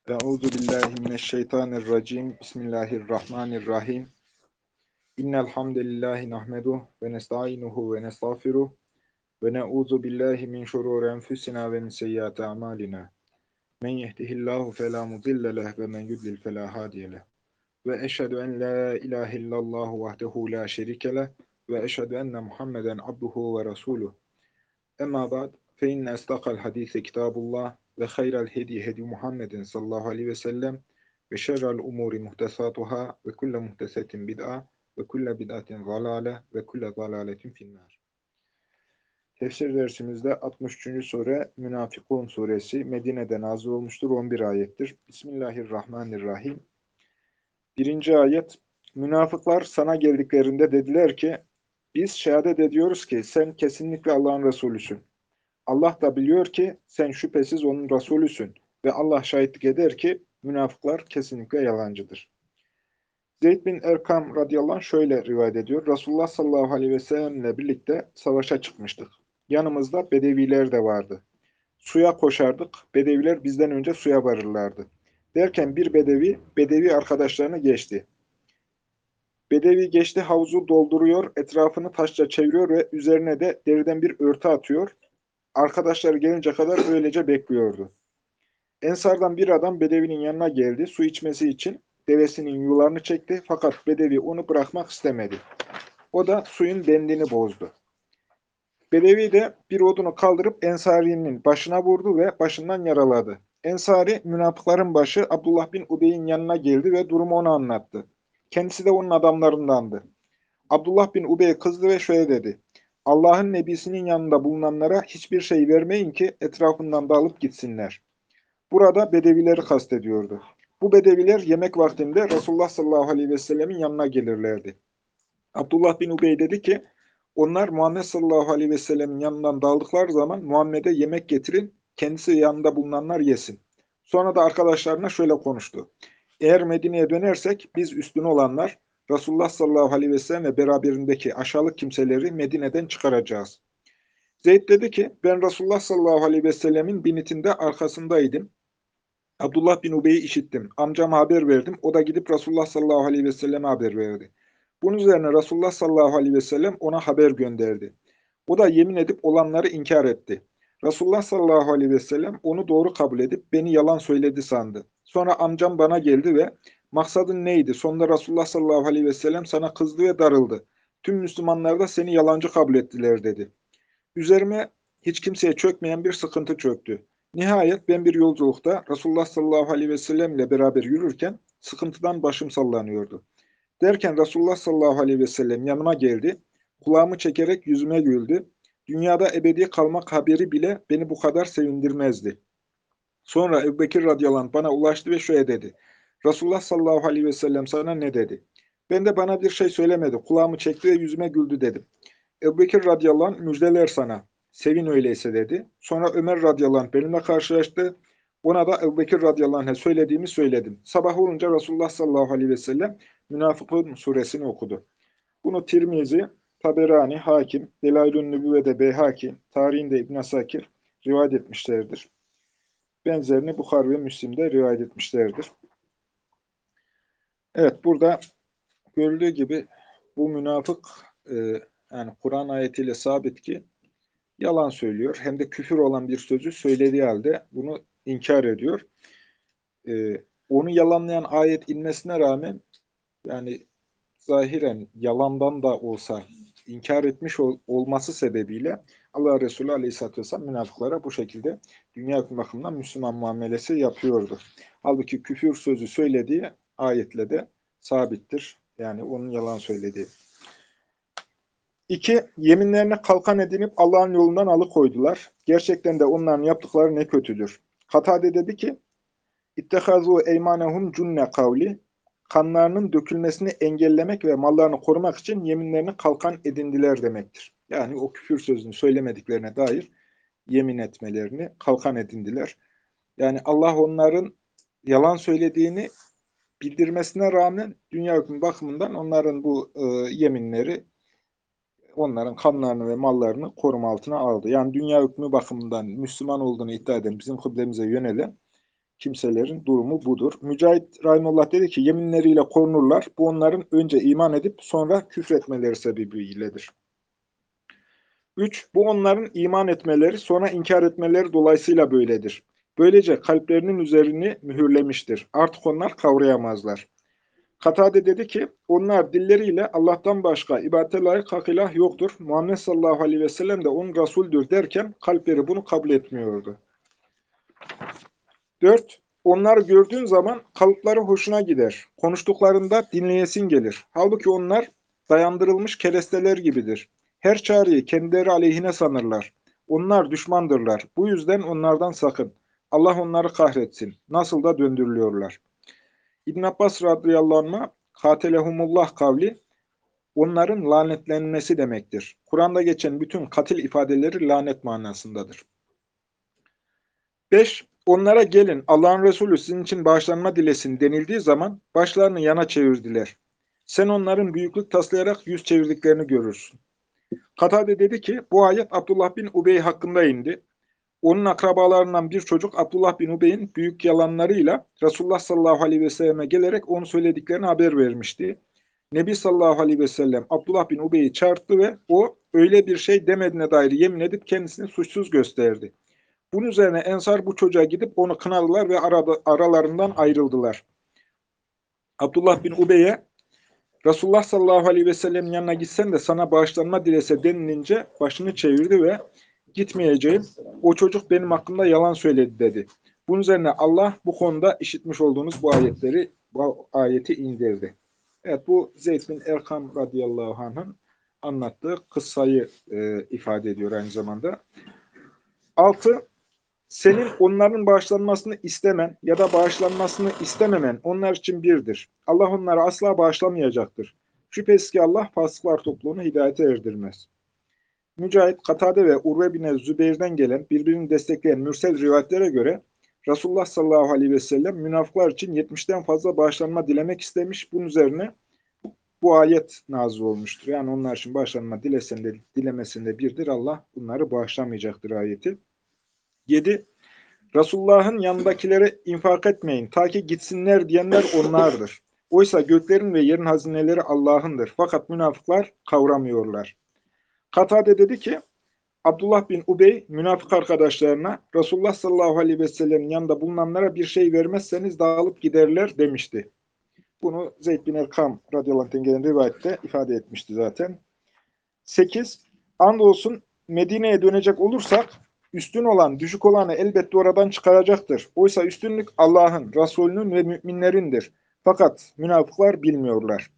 Euzu billahi mineşşeytanirracim. Bismillahirrahmanirrahim. İnnel hamdelellahi nahmeduhu ve nestainuhu ve nestağfiruh ve na'uzu billahi min şururi enfusina ve min seyyiati amalina. Men yehdihillahu fela mudille leh ve men yudlil fela hadiye leh. Ve eşhedü en la ilahe illallah vahdehu la şerike leh ve eşhedü enne Muhammeden abduhu ve resuluh. Emma ba'd fe inne estaqal hadise kitabullah ve hayral hedi hedi Muhammedin sallallahu aleyhi ve sellem ve şerrel umuri muhtesatuhâ ve kulle muhtesetin bid'a ve kulle bid'atin zalâle ve kulle zalâletin finnâr. Tefsir dersimizde 63. sure Münafıkun suresi Medine'de nazil olmuştur. 11 ayettir. Bismillahirrahmanirrahim. Birinci ayet. Münafıklar sana geldiklerinde dediler ki biz şehadet ediyoruz ki sen kesinlikle Allah'ın Resulüsün. Allah da biliyor ki sen şüphesiz onun Resulüsün ve Allah şahitlik eder ki münafıklar kesinlikle yalancıdır. Zeyd bin Erkam radıyallahu anh şöyle rivayet ediyor. Resulullah sallallahu aleyhi ve sellemle birlikte savaşa çıkmıştık. Yanımızda bedeviler de vardı. Suya koşardık. Bedeviler bizden önce suya varırlardı. Derken bir bedevi arkadaşlarını geçti. Bedevi geçti havuzu dolduruyor, etrafını taşla çeviriyor ve üzerine de deriden bir örtü atıyor. Arkadaşları gelince kadar öylece bekliyordu. Ensardan bir adam Bedevi'nin yanına geldi. Su içmesi için devesinin yularını çekti. Fakat Bedevi onu bırakmak istemedi. O da suyun bendini bozdu. Bedevi de bir odunu kaldırıp Ensari'nin başına vurdu ve başından yaraladı. Ensari, münafıkların başı Abdullah bin Ubey'in yanına geldi ve durumu ona anlattı. Kendisi de onun adamlarındandı. Abdullah bin Ubey kızdı ve şöyle dedi. Allah'ın nebisinin yanında bulunanlara hiçbir şey vermeyin ki etrafından dağılıp gitsinler. Burada bedevileri kastediyordu. Bu bedeviler yemek vaktinde Resulullah sallallahu aleyhi ve sellemin yanına gelirlerdi. Abdullah bin Ubey dedi ki, onlar Muhammed sallallahu aleyhi ve sellemin yanından dağıldıkları zaman Muhammed'e yemek getirin, kendisi yanında bulunanlar yesin. Sonra da arkadaşlarına şöyle konuştu. Eğer Medine'ye dönersek biz üstün olanlar Resulullah sallallahu aleyhi ve sellem ve beraberindeki aşağılık kimseleri Medine'den çıkaracağız. Zeyd dedi ki ben Resulullah sallallahu aleyhi ve sellemin binitinde arkasındaydım. Abdullah bin Ubey'i işittim. Amcama haber verdim. O da gidip Resulullah sallallahu aleyhi ve selleme haber verdi. Bunun üzerine Resulullah sallallahu aleyhi ve sellem ona haber gönderdi. O da yemin edip olanları inkar etti. Resulullah sallallahu aleyhi ve sellem onu doğru kabul edip beni yalan söyledi sandı. Sonra amcam bana geldi ve maksadın neydi? Sonunda Resulullah sallallahu aleyhi ve sellem sana kızdı ve darıldı. Tüm Müslümanlar da seni yalancı kabul ettiler dedi. Üzerime hiç kimseye çökmeyen bir sıkıntı çöktü. Nihayet ben bir yolculukta Resulullah sallallahu aleyhi ve sellem ile beraber yürürken sıkıntıdan başım sallanıyordu. Derken Resulullah sallallahu aleyhi ve sellem yanıma geldi. Kulağımı çekerek yüzüme güldü. Dünyada ebedi kalmak haberi bile beni bu kadar sevindirmezdi. Sonra Ebubekir radıyallahu anh bana ulaştı ve şöyle dedi. Resulullah sallallahu aleyhi ve sellem sana ne dedi? Ben de bana bir şey söylemedi. Kulağımı çekti ve yüzüme güldü dedim. Ebubekir radıyallahu anh müjdeler sana. Sevin öyleyse dedi. Sonra Ömer radıyallahu anh benimle karşılaştı. Ona da Ebubekir radıyallahu anh'a söylediğimi söyledim. Sabah olunca Resulullah sallallahu aleyhi ve sellem Münafıkun suresini okudu. Bunu Tirmizi, Taberani, Hakim, Delailun Nübüvve'de Beyhaki, tarihinde İbn Asakir rivayet etmişlerdir. Benzerini Bukhari ve Müslim'de rivayet etmişlerdir. Evet, burada görüldüğü gibi bu münafık yani Kur'an ayetiyle sabit ki yalan söylüyor. Hem de küfür olan bir sözü söylediği halde bunu inkar ediyor. Onu yalanlayan ayet inmesine rağmen yani zahiren yalandan da olsa inkar etmiş olması sebebiyle Allah Resulü Aleyhisselatü Vesselam münafıklara bu şekilde dünya bakımından Müslüman muamelesi yapıyordu. Halbuki küfür sözü söylediği ayetle de sabittir. Yani onun yalan söylediği. 2. Yeminlerine kalkan edinip Allah'ın yolundan alıkoydular. Gerçekten de onların yaptıkları ne kötüdür. Katade dedi ki, İttehazû eymanehum cunne kavli, kanlarının dökülmesini engellemek ve mallarını korumak için yeminlerini kalkan edindiler demektir. Yani o küfür sözünü söylemediklerine dair yemin etmelerini kalkan edindiler. Yani Allah onların yalan söylediğini bildirmesine rağmen dünya hükmü bakımından onların bu yeminleri onların kanlarını ve mallarını koruma altına aldı. Yani dünya hükmü bakımından Müslüman olduğunu iddia eden, bizim kıblemize yönelen kimselerin durumu budur. Mücahit Rahimullah dedi ki yeminleriyle korunurlar. Bu onların önce iman edip sonra küfretmeleri sebebiyledir. 3. Bu onların iman etmeleri sonra inkar etmeleri dolayısıyla böyledir. Böylece kalplerinin üzerini mühürlemiştir. Artık onlar kavrayamazlar. Katade dedi ki, onlar dilleriyle Allah'tan başka ibadete layık hak ilah yoktur. Muhammed sallallahu aleyhi ve sellem de onun Resul'dür derken kalpleri bunu kabul etmiyordu. 4. Onları gördüğün zaman kalıpları hoşuna gider. Konuştuklarında dinleyesin gelir. Halbuki onlar dayandırılmış keresteler gibidir. Her çağrıyı kendileri aleyhine sanırlar. Onlar düşmandırlar. Bu yüzden onlardan sakın. Allah onları kahretsin. Nasıl da döndürülüyorlar. İbn Abbas radıyallahu anh'a katelehumullah kavli onların lanetlenmesi demektir. Kur'an'da geçen bütün katil ifadeleri lanet manasındadır. 5. Onlara gelin Allah'ın Resulü sizin için bağışlanma dilesin denildiği zaman başlarını yana çevirdiler. Sen onların büyüklük taslayarak yüz çevirdiklerini görürsün. Katade dedi ki bu ayet Abdullah bin Ubey hakkında indi. Onun akrabalarından bir çocuk Abdullah bin Ubey'in büyük yalanlarıyla Resulullah sallallahu aleyhi ve selleme gelerek onun söylediklerini haber vermişti. Nebi sallallahu aleyhi ve sellem Abdullah bin Ubey'i çağırdı ve o öyle bir şey demediğine dair yemin edip kendisini suçsuz gösterdi. Bunun üzerine Ensar bu çocuğa gidip onu kınadılar ve aralarından ayrıldılar. Abdullah bin Ubey'e Resulullah sallallahu aleyhi ve sellemin yanına gitsen de sana bağışlanma dilese denilince başını çevirdi ve gitmeyeceğim. O çocuk benim hakkımda yalan söyledi dedi. Bunun üzerine Allah bu konuda işitmiş olduğunuz bu ayeti indirdi. Evet bu Zeyd bin Erkam radıyallahu anh'ın anlattığı kıssayı ifade ediyor aynı zamanda. 6. Senin onların bağışlanmasını istemen ya da bağışlanmasını istememen onlar için birdir. Allah onları asla bağışlamayacaktır. Şüphesiz ki Allah fasıklar topluluğunu hidayete erdirmez. Mücahit, Katade ve Urve bin Zübeyr'den gelen birbirini destekleyen mürsel rivayetlere göre Resulullah sallallahu aleyhi ve sellem münafıklar için 70'ten fazla bağışlanma dilemek istemiş. Bunun üzerine bu ayet nazil olmuştur. Yani onlar için bağışlanma dilesen de dilemesen de birdir. Allah bunları bağışlamayacaktır ayeti. 7. Resulullah'ın yanındakilere infak etmeyin ta ki gitsinler diyenler onlardır. Oysa göklerin ve yerin hazineleri Allah'ındır. Fakat münafıklar kavramıyorlar. Katade dedi ki, Abdullah bin Ubey münafık arkadaşlarına Resulullah sallallahu aleyhi ve sellem'in yanında bulunanlara bir şey vermezseniz dağılıp giderler demişti. Bunu Zeyd bin Erkam radıyallahu anh'ten gelen rivayette ifade etmişti zaten. 8. Andolsun Medine'ye dönecek olursak üstün olan, düşük olanı elbette oradan çıkaracaktır. Oysa üstünlük Allah'ın, Resulünün ve müminlerindir. Fakat münafıklar bilmiyorlar.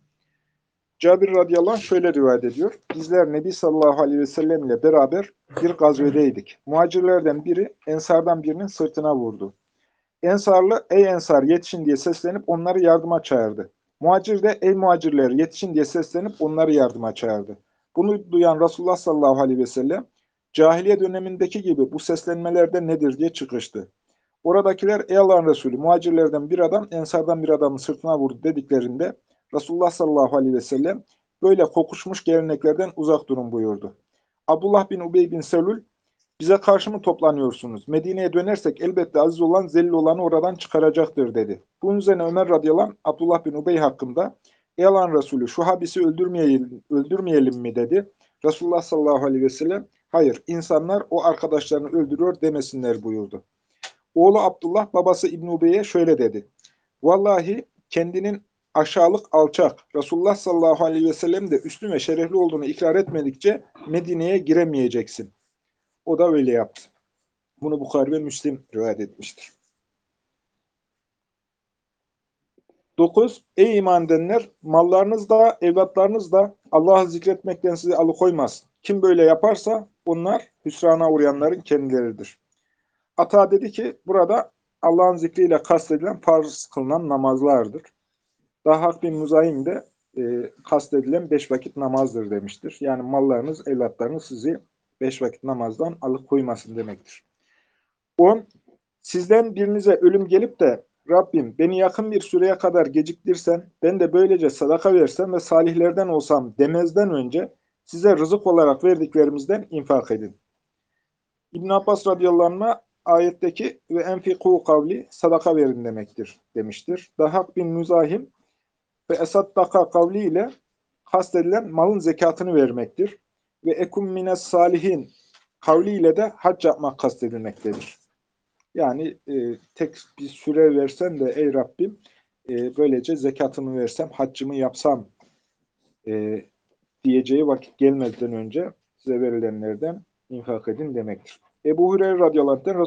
Cabir radıyallahu anh şöyle rivayet ediyor. Bizler Nebi sallallahu aleyhi ve sellem ile beraber bir gazvedeydik. Muhacirlerden biri Ensardan birinin sırtına vurdu. Ensarlı ey Ensar yetişin diye seslenip onları yardıma çağırdı. Muhacir de ey muhacirler yetişin diye seslenip onları yardıma çağırdı. Bunu duyan Resulullah sallallahu aleyhi ve sellem cahiliye dönemindeki gibi bu seslenmelerde nedir diye çıkıştı. Oradakiler ey Allah'ın Resulü muhacirlerden bir adam Ensardan bir adamın sırtına vurdu dediklerinde Resulullah sallallahu aleyhi ve sellem böyle kokuşmuş geleneklerden uzak durun buyurdu. Abdullah bin Ubey bin Selül bize karşı mı toplanıyorsunuz? Medine'ye dönersek elbette aziz olan zelil olanı oradan çıkaracaktır dedi. Bunun üzerine Ömer radıyallahu anh, Abdullah bin Ubey hakkında ey Allah'ın Resulü şu habisi öldürmeyelim mi dedi. Resulullah sallallahu aleyhi ve sellem hayır insanlar o arkadaşlarını öldürüyor demesinler buyurdu. Oğlu Abdullah babası İbn Ubey'e şöyle dedi. Vallahi kendinin aşağılık alçak Resulullah sallallahu aleyhi ve sellem de üstün ve şerefli olduğunu ikrar etmedikçe Medine'ye giremeyeceksin. O da öyle yaptı. Bunu Bukhari ve Müslim rivayet etmiştir. 9. Ey iman edenler! Mallarınız da, evlatlarınız da Allah'ı zikretmekten sizi alıkoymaz. Kim böyle yaparsa onlar hüsrana uğrayanların kendileridir. Ata dedi ki burada Allah'ın zikriyle kastedilen farz kılınan namazlardır. Dahhak bin Muzayim de kastedilen 5 vakit namazdır demiştir. Yani mallarınız, evlatlarınız sizi 5 vakit namazdan alıkoymasın demektir. 10. Sizden birinize ölüm gelip de Rabbim beni yakın bir süreye kadar geciktirsen, ben de böylece sadaka versem ve salihlerden olsam demezden önce size rızık olarak verdiklerimizden infak edin. İbn Abbas radıyallahu anh'a ayetteki ve enfiku kavli sadaka verin demektir demiştir. Dahak bin Müzahim ve esaddaka kavli ile kastedilen malın zekatını vermektir. Ve ekum mines salihin kavli ile de hac yapmak kastedilmektedir. Yani tek bir süre versen de ey Rabbim böylece zekatımı versem, haccımı yapsam diyeceği vakit gelmeden önce size verilenlerden infak edin demektir. Ebu Hureyre radıyallahu anh'ten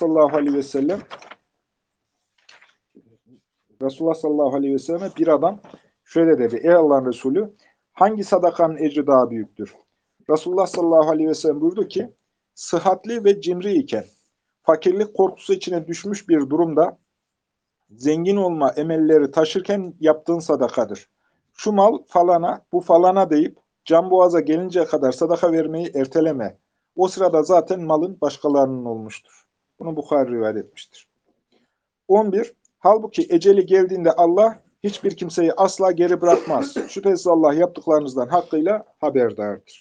Resulullah sallallahu aleyhi ve selleme bir adam şöyle dedi. Ey Allah'ın Resulü, hangi sadakanın ecri daha büyüktür? Resulullah sallallahu aleyhi ve sellem buyurdu ki, sıhhatli ve cimri iken, fakirlik korkusu içine düşmüş bir durumda, zengin olma emelleri taşırken yaptığın sadakadır. Şu mal falana, bu falana deyip, can boğaza gelinceye kadar sadaka vermeyi erteleme. O sırada zaten malın başkalarının olmuştur. Bunu Bukhari rivayet etmiştir. 11. Halbuki eceli geldiğinde Allah hiçbir kimseyi asla geri bırakmaz. Şüphesiz Allah yaptıklarınızdan hakkıyla haberdardır.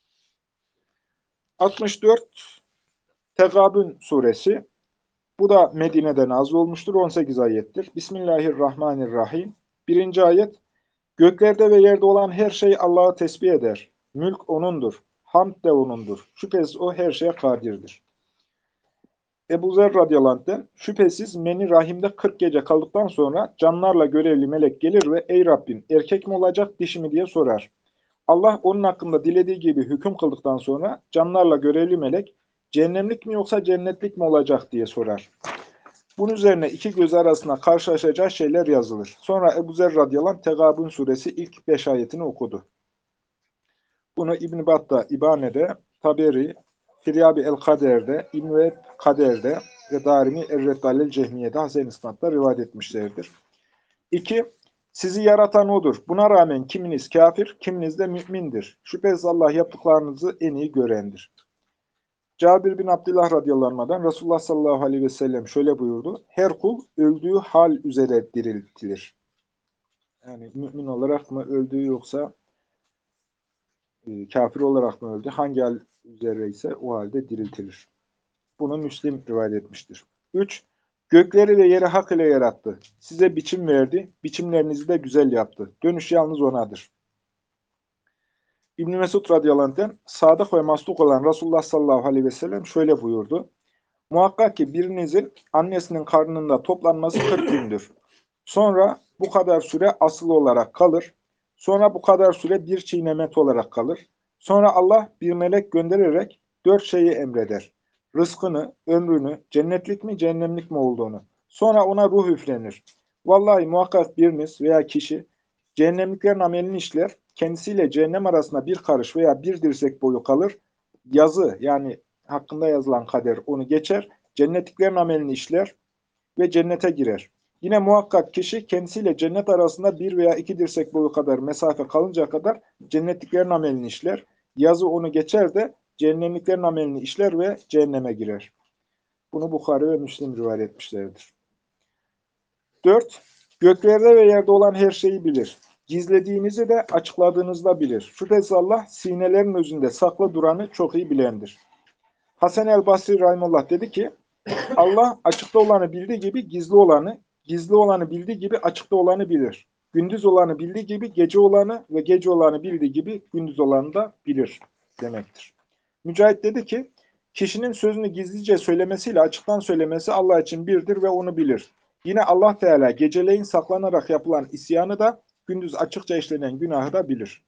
64. Tegabün suresi. Bu da Medine'de nazil olmuştur. 18 ayettir. Bismillahirrahmanirrahim. 1. ayet. Göklerde ve yerde olan her şey Allah'ı tesbih eder. Mülk O'nundur. Hamd de O'nundur. Şüphesiz O her şeye kadirdir. Ebu Zer radıyallahu anh'ten, şüphesiz meni rahimde 40 gece kaldıktan sonra canlarla görevli melek gelir ve ey Rabbim erkek mi olacak dişi mi diye sorar. Allah onun hakkında dilediği gibi hüküm kıldıktan sonra canlarla görevli melek cehennemlik mi yoksa cennetlik mi olacak diye sorar. Bunun üzerine iki göz arasında karşılaşacağı şeyler yazılır. Sonra Ebu Zer radıyallahu anh Tegabun suresi ilk 5 ayetini okudu. Bunu İbn-i Battah İbane'de, Taberi, Firyabi el-Kader'de, İbn-i Kader'de ve Darimi Er-Reddalel Cehmiye'de Hasen İsnat'ta rivayet etmişlerdir. 2. Sizi yaratan O'dur. Buna rağmen kiminiz kafir, kiminiz de mümindir. Şüphesiz Allah yaptıklarınızı en iyi görendir. Cabir bin Abdullah radıyallahu anh'dan Resulullah sallallahu aleyhi ve sellem şöyle buyurdu. Her kul öldüğü hal üzere diriltilir. Yani mümin olarak mı öldüğü yoksa kafir olarak mı öldü? Hangi hal üzere ise o halde diriltilir. Bunu Müslim rivayet etmiştir. 3. Gökleri ve yeri hak ile yarattı. Size biçim verdi. Biçimlerinizi de güzel yaptı. Dönüş yalnız O'nadır. İbn-i Mesud radıyallahu anh'ten sadık ve masluk olan Resulullah sallallahu aleyhi ve sellem şöyle buyurdu. Muhakkak ki birinizin annesinin karnında toplanması 40 gündür. Sonra bu kadar süre asılı olarak kalır. Sonra bu kadar süre bir çiğnemet olarak kalır. Sonra Allah bir melek göndererek 4 şeyi emreder. Rızkını, ömrünü, cennetlik mi cehennemlik mi olduğunu. Sonra ona ruh üflenir. Vallahi muhakkak biriniz veya kişi cehennemliklerin amelini işler, kendisiyle cehennem arasında bir karış veya bir dirsek boyu kalır. Yazı yani hakkında yazılan kader onu geçer, cennetliklerin amelini işler ve cennete girer. Yine muhakkak kişi kendisiyle cennet arasında bir veya iki dirsek boyu kadar mesafe kalınca kadar cennetliklerin amelini işler. Yazı onu geçer de cehennemliklerin amelini işler ve cehenneme girer. Bunu Bukhari ve Müslim rivayet etmişlerdir. 4. Göklerde ve yerde olan her şeyi bilir. Gizlediğinizi de açıkladığınızı da bilir. Şüphesiz Allah sinelerin özünde saklı duranı çok iyi bilendir. Hasan el-Basri rahimullah dedi ki, Allah açıkta olanı bildiği gibi gizli olanı, gizli olanı bildiği gibi açıkta olanı bilir. Gündüz olanı bildiği gibi gece olanı ve gece olanı bildiği gibi gündüz olanı da bilir demektir. Mücahit dedi ki, kişinin sözünü gizlice söylemesiyle açıktan söylemesi Allah için birdir ve onu bilir. Yine Allah Teala geceleyin saklanarak yapılan isyanı da gündüz açıkça işlenen günahı da bilir.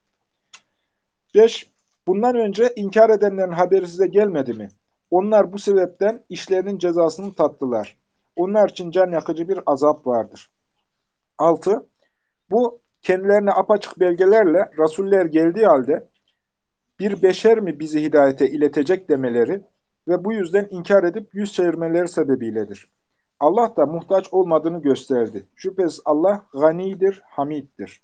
5. Bundan önce inkar edenlerin haberi size gelmedi mi? Onlar bu sebepten işlerinin cezasını tattılar. Onlar için can yakıcı bir azap vardır. 6. Bu kendilerine apaçık belgelerle rasuller geldiği halde bir beşer mi bizi hidayete iletecek demeleri ve bu yüzden inkar edip yüz çevirmeleri sebebiyledir. Allah da muhtaç olmadığını gösterdi. Şüphesiz Allah ganidir, hamiddir.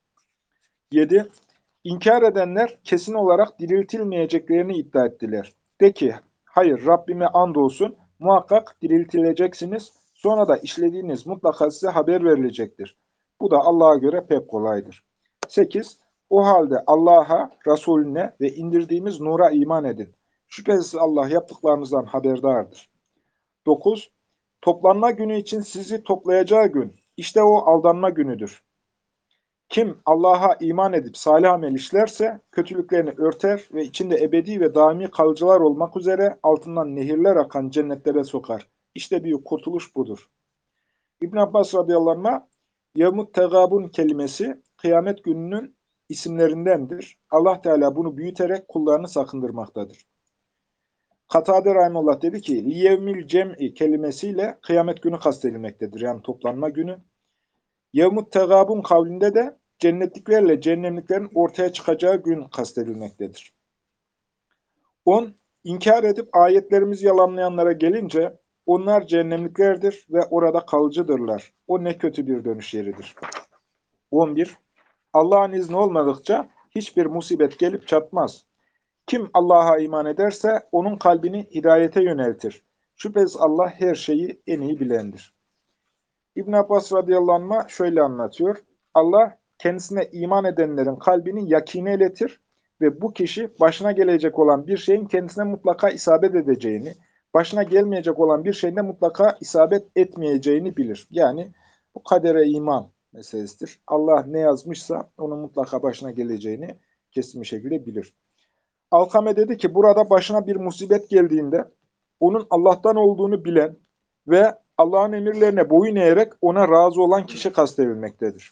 7. İnkar edenler kesin olarak diriltilmeyeceklerini iddia ettiler. De ki, hayır Rabbime andolsun muhakkak diriltileceksiniz. Sonra da işlediğiniz mutlaka size haber verilecektir. Bu da Allah'a göre pek kolaydır. 8. O halde Allah'a, Resulüne ve indirdiğimiz nura iman edin. Şüphesiz Allah yaptıklarınızdan haberdardır. 9. Toplanma günü için sizi toplayacağı gün. İşte o aldanma günüdür. Kim Allah'a iman edip salih amel işlerse kötülüklerini örter ve içinde ebedi ve daimi kalıcılar olmak üzere altından nehirler akan cennetlere sokar. İşte büyük kurtuluş budur. İbn Abbas radıyallahu anh, Yevmut Tegabun kelimesi kıyamet gününün isimlerindendir. Allah Teala bunu büyüterek kullarını sakındırmaktadır. Katade Rahimullah dedi ki, Liyevmil cem'i kelimesiyle kıyamet günü kastedilmektedir. Yani toplanma günü. Yevmut Tegabun kavlinde de cennetliklerle cehennemliklerin ortaya çıkacağı gün kastedilmektedir. 10. İnkar edip ayetlerimizi yalanlayanlara gelince, onlar cehennemliklerdir ve orada kalıcıdırlar. O ne kötü bir dönüş yeridir. 11. Allah'ın izni olmadıkça hiçbir musibet gelip çatmaz. Kim Allah'a iman ederse onun kalbini hidayete yöneltir. Şüphesiz Allah her şeyi en iyi bilendir. İbn Abbas radıyallahu anh şöyle anlatıyor. Allah kendisine iman edenlerin kalbini yakine iletir ve bu kişi başına gelecek olan bir şeyin kendisine mutlaka isabet edeceğini, başına gelmeyecek olan bir şeyin de mutlaka isabet etmeyeceğini bilir. Yani bu kadere iman meselesidir. Allah ne yazmışsa onun mutlaka başına geleceğini kesin bir şekilde bilir. Alkame dedi ki burada başına bir musibet geldiğinde onun Allah'tan olduğunu bilen ve Allah'ın emirlerine boyun eğerek ona razı olan kişi kastedilmektedir.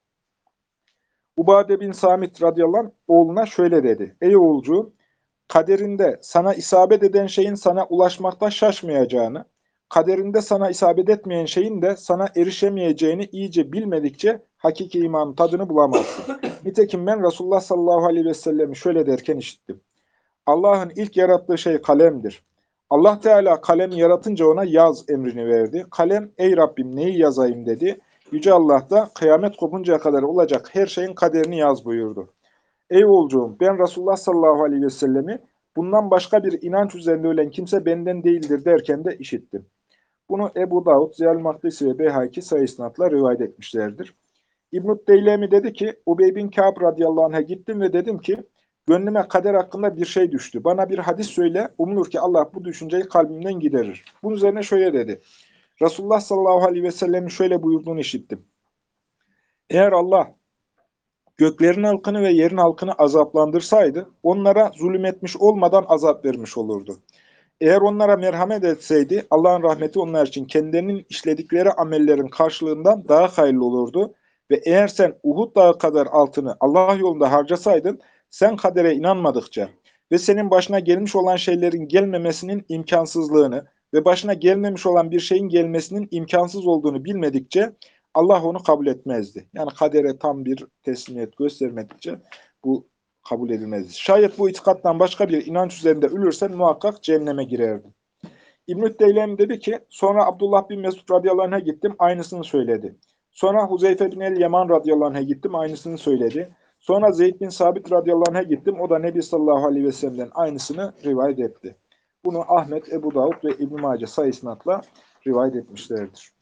Ubade bin Samit radıyallahu anh oğluna şöyle dedi. Ey oğulcuğum, kaderinde sana isabet eden şeyin sana ulaşmakta şaşmayacağını, kaderinde sana isabet etmeyen şeyin de sana erişemeyeceğini iyice bilmedikçe hakiki imanın tadını bulamazsın. Nitekim ben Resulullah sallallahu aleyhi ve sellem'i şöyle derken işittim. Allah'ın ilk yarattığı şey kalemdir. Allah Teala kalemi yaratınca ona yaz emrini verdi. Kalem, ey Rabbim neyi yazayım dedi. Yüce Allah da kıyamet kopuncaya kadar olacak her şeyin kaderini yaz buyurdu. Ey oğulcuğum, ben Resulullah sallallahu aleyhi ve sellemi bundan başka bir inanç üzerinde ölen kimse benden değildir derken de işittim. Bunu Ebu Davud, Ziyal Makdisi ve Beyhaki sayı isnatla rivayet etmişlerdir. İbn-i Deylemi dedi ki, Ubey bin Kâb radıyallahu anh'a gittim ve dedim ki, gönlüme kader hakkında bir şey düştü. Bana bir hadis söyle, umulur ki Allah bu düşünceyi kalbimden giderir. Bunun üzerine şöyle dedi. Resulullah sallallahu aleyhi ve sellem'in şöyle buyurduğunu işittim. Eğer Allah göklerin halkını ve yerin halkını azaplandırsaydı, onlara zulüm etmiş olmadan azap vermiş olurdu. Eğer onlara merhamet etseydi, Allah'ın rahmeti onlar için kendilerinin işledikleri amellerin karşılığından daha hayırlı olurdu. Ve eğer sen Uhud dağı kadar altını Allah yolunda harcasaydın, sen kadere inanmadıkça ve senin başına gelmiş olan şeylerin gelmemesinin imkansızlığını ve başına gelmemiş olan bir şeyin gelmesinin imkansız olduğunu bilmedikçe Allah onu kabul etmezdi. Yani kadere tam bir teslimiyet göstermedikçe bu kabul edilmezdi. Şayet bu itikattan başka bir inanç üzerinde ölürsen muhakkak cehenneme girerdin. İbn-i Deylem dedi ki, sonra Abdullah bin Mesud radıyallahu anh'a gittim, aynısını söyledi. Sonra Huzeyfe bin el-Yaman radıyallahu anh'a gittim, aynısını söyledi. Sonra Zeyd bin Sabit radıyallahu anh'a gittim, o da Nebi sallallahu aleyhi ve sellem'den aynısını rivayet etti. Bunu Ahmet, Ebu Davud ve İbn-i Mace sayı isnatla rivayet etmişlerdir.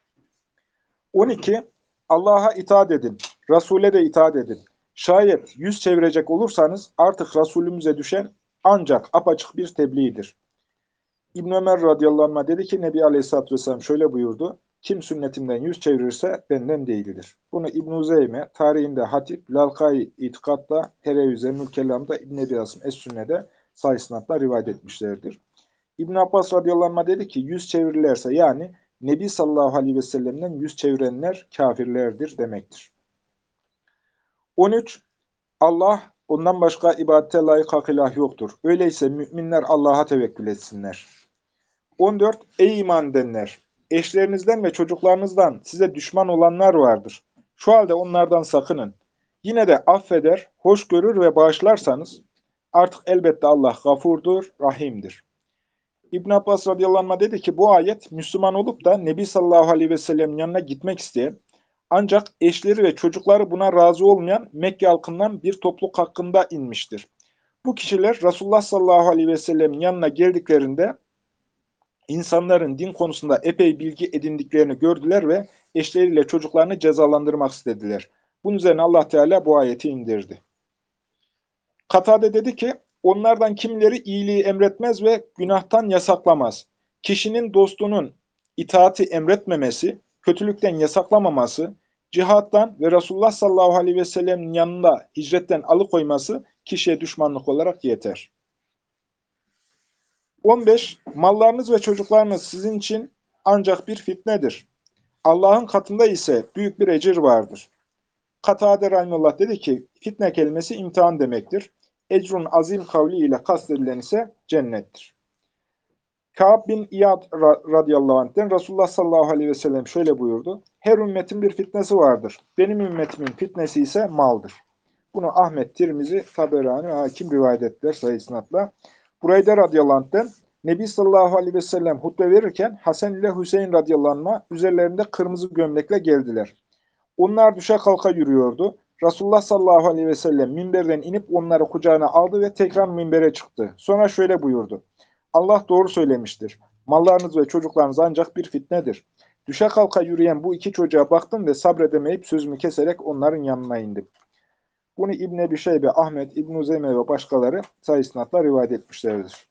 12. Allah'a itaat edin, Resul'e de itaat edin. Şayet yüz çevirecek olursanız artık Resulümüze düşen ancak apaçık bir tebliğdir. İbn Ömer radıyallahu anh dedi ki Nebi Aleyhisselatü Vesselam şöyle buyurdu. Kim sünnetimden yüz çevirirse benden değildir. Bunu İbn-i Zeyme, tarihinde Hatip, Lalkai İtikad'da, Herevü Zemmül Kelam'da, İbn-i Ebi Asım Es-Sünne'de sayısınatla rivayet etmişlerdir. İbn Abbas radıyallahu anh dedi ki yüz çevirirlerse yani Nebi sallallahu aleyhi ve sellem'den yüz çevirenler kafirlerdir demektir. 13. Allah, ondan başka ibadete layık hak ilah yoktur. Öyleyse müminler Allah'a tevekkül etsinler. 14. Ey iman edenler! Eşlerinizden ve çocuklarınızdan size düşman olanlar vardır. Şu halde onlardan sakının. Yine de affeder, hoş görür ve bağışlarsanız artık elbette Allah gafurdur, rahimdir. İbn Abbas radıyallahu anh dedi ki bu ayet Müslüman olup da Nebi sallallahu aleyhi ve sellem'in yanına gitmek isteyen ancak eşleri ve çocukları buna razı olmayan Mekke halkından bir topluluk hakkında inmiştir. Bu kişiler Resulullah sallallahu aleyhi ve sellem'in yanına geldiklerinde insanların din konusunda epey bilgi edindiklerini gördüler ve eşleriyle çocuklarını cezalandırmak istediler. Bunun üzerine Allah Teala bu ayeti indirdi. Katade dedi ki, onlardan kimileri iyiliği emretmez ve günahtan yasaklamaz. kişinin dostunun itaati emretmemesi, kötülükten yasaklamaması, cihattan ve Resulullah sallallahu aleyhi ve sellem'in yanında hicretten alıkoyması kişiye düşmanlık olarak yeter. 15. Mallarınız ve çocuklarınız sizin için ancak bir fitnedir. Allah'ın katında ise büyük bir ecir vardır. Katade Rahimullah dedi ki, fitne kelimesi imtihan demektir. Ecrun azim kavliyle kastedilen ise cennettir. Kâb bin İyad radıyallahu anh'ten Resulullah sallallahu aleyhi ve sellem şöyle buyurdu. Her ümmetin bir fitnesi vardır. Benim ümmetimin fitnesi ise maldır. Bunu Ahmet, Tirmizi, Taberani ve Hakim rivayet ettiler sahih isnatla. Burayda radıyallahu anh'ten Nebi sallallahu aleyhi ve sellem hutbe verirken Hasan ile Hüseyin radıyallahu anh'a üzerlerinde kırmızı gömlekle geldiler. Onlar düşe kalka yürüyordu. Resulullah sallallahu aleyhi ve sellem minberden inip onları kucağına aldı ve tekrar minbere çıktı. Sonra şöyle buyurdu. Allah doğru söylemiştir. Mallarınız ve çocuklarınız ancak bir fitnedir. Düşe kalka yürüyen bu iki çocuğa baktım ve sabredemeyip sözümü keserek onların yanına indim. Bunu İbn Ebi Şeybe, Ahmet, İbn Uzeyme ve başkaları sahih isnatla rivayet etmişlerdir.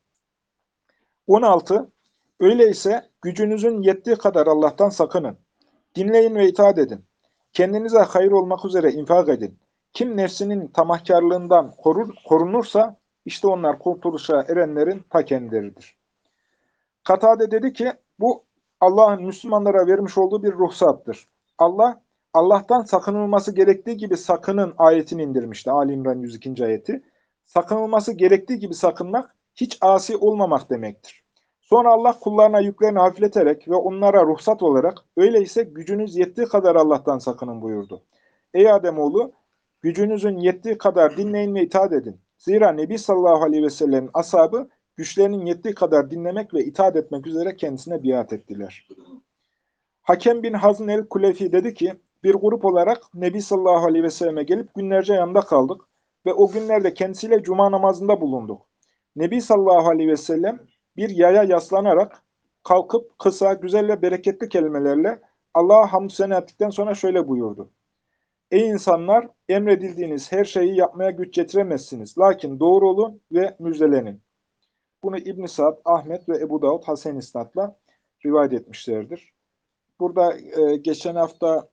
16. Öyleyse gücünüzün yettiği kadar Allah'tan sakının. Dinleyin ve itaat edin. Kendinize hayır olmak üzere infak edin. Kim nefsinin tamahkarlığından korunursa işte onlar kurtuluşa erenlerin ta kendileridir. Katade dedi ki bu Allah'ın Müslümanlara vermiş olduğu bir ruhsattır. Allah'tan sakınılması gerektiği gibi sakının ayetini indirmişti. Ali İmran 102. ayeti. Sakınılması gerektiği gibi sakınmak hiç asi olmamak demektir. Sonra Allah kullarına yüklerini hafifleterek ve onlara ruhsat olarak öyleyse gücünüz yettiği kadar Allah'tan sakının buyurdu. Ey Ademoğlu, gücünüzün yettiği kadar dinleyin ve itaat edin. Zira Nebi sallallahu aleyhi ve sellem'in ashabı güçlerinin yettiği kadar dinlemek ve itaat etmek üzere kendisine biat ettiler. Hakem bin Hazn el-Kulefi dedi ki, bir grup olarak Nebi sallallahu aleyhi ve selleme gelip günlerce yanında kaldık ve o günlerde kendisiyle cuma namazında bulunduk. Nebi sallallahu aleyhi ve sellem bir yaya yaslanarak kalkıp kısa, güzel ve bereketli kelimelerle Allah'a hamd sena ettikten sonra şöyle buyurdu. Ey insanlar, emredildiğiniz her şeyi yapmaya güç getiremezsiniz. Lakin doğru olun ve müjdelenin. Bunu İbn-i Sa'd, Ahmet ve Ebu Davud Hasan isnatla rivayet etmişlerdir. Burada geçen hafta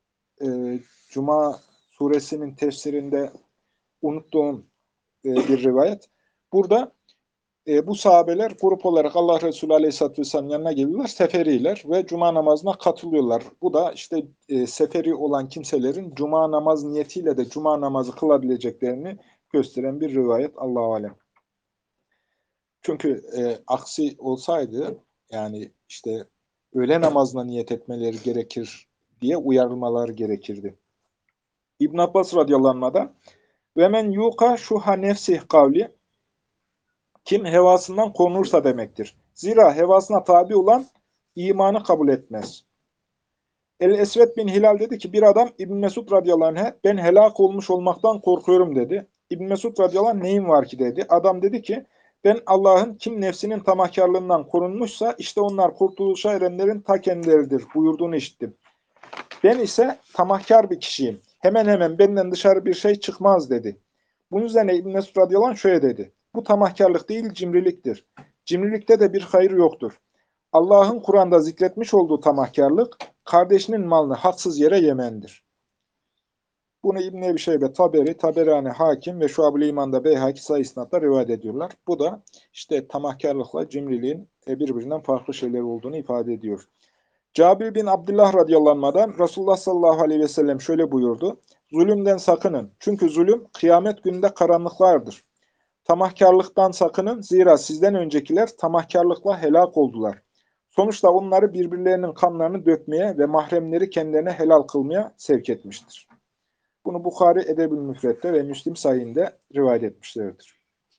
Cuma suresinin tefsirinde unuttuğum bir rivayet. Burada bu sahabeler grup olarak Allah Resulü Aleyhisselatü Vesselam yanına geliyorlar, seferiler ve cuma namazına katılıyorlar. Bu da işte seferi olan kimselerin cuma namaz niyetiyle de cuma namazı kılabileceklerini gösteren bir rivayet. Allahu alem. Çünkü aksi olsaydı yani işte öğle namazına niyet etmeleri gerekir diye uyarılmaları gerekirdi. İbn Abbas radıyallahu anh'dan ve men yuka şuha nefsih kavli kim hevasından korunursa demektir. Zira hevasına tabi olan imanı kabul etmez. El-Esved bin Hilal dedi ki bir adam İbn Mesud radıyallahu anh'a ben helak olmuş olmaktan korkuyorum dedi. İbn Mesud radıyallahu anh neyin var ki dedi. Adam dedi ki ben Allah'ın kim nefsinin tamahkarlığından korunmuşsa işte onlar kurtuluşa erenlerin ta kendileridir buyurduğunu işittim. Ben ise tamahkar bir kişiyim. Hemen hemen benden dışarı bir şey çıkmaz dedi. Bunun üzerine İbn Mesud radıyallahu anh şöyle dedi. Bu tamahkarlık değil cimriliktir. Cimrilikte de bir hayır yoktur. Allah'ın Kur'an'da zikretmiş olduğu tamahkarlık, kardeşinin malını haksız yere yemendir. Bunu İbn Ebi Şeybe, Taberi, Taberani, Hakim ve Şuab-ül İman'da Beyhaki sayı isnatla rivayet ediyorlar. Bu da işte tamahkarlıkla cimriliğin birbirinden farklı şeyler olduğunu ifade ediyor. Cabir bin Abdullah radıyallahu anh'dan Resulullah sallallahu aleyhi ve sellem şöyle buyurdu. Zulümden sakının. Çünkü zulüm kıyamet gününde karanlıklardır. Tamahkarlıktan sakının. Zira sizden öncekiler tamahkarlıkla helak oldular. Sonuçta onları birbirlerinin kanlarını dökmeye ve mahremleri kendilerine helal kılmaya sevk etmiştir. Bunu Bukhari Edeb-ül Müfret'te ve Müslim Sahih'inde rivayet etmişlerdir.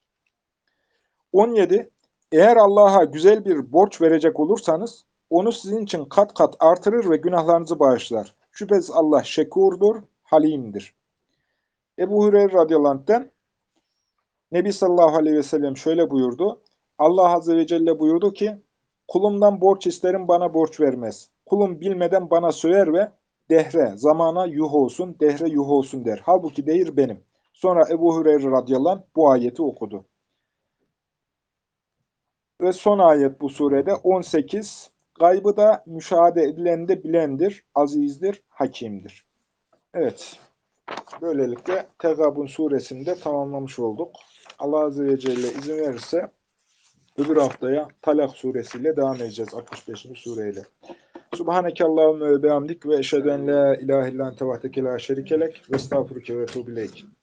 17. Eğer Allah'a güzel bir borç verecek olursanız, onu sizin için kat kat artırır ve günahlarınızı bağışlar. Şüphesiz Allah şekurdur, halimdir. Ebu Hureyre radıyallahu anh'ten Nebi sallallahu aleyhi ve sellem şöyle buyurdu. Allah azze ve celle buyurdu ki, kulumdan borç isterim bana borç vermez. Kulum bilmeden bana söyler ve dehre, zamana yuh olsun, dehre yuh olsun der. Halbuki değir benim. Sonra Ebu Hureyre radıyallahu anh bu ayeti okudu. ve son ayet bu surede 18. Gaybı da müşahede edileni de bilendir, azizdir, hakimdir. Evet, böylelikle Tegabun suresini de tamamlamış olduk. Allah Azze ve Celle izin verirse öbür haftaya Talak suresiyle devam edeceğiz, 65. sureyle. Subhaneke Allahümme ve bihamdik ve eşhedü en la ilahe illan tevahdeke la şerikelek ve estağfurüke ve tuğbileyk.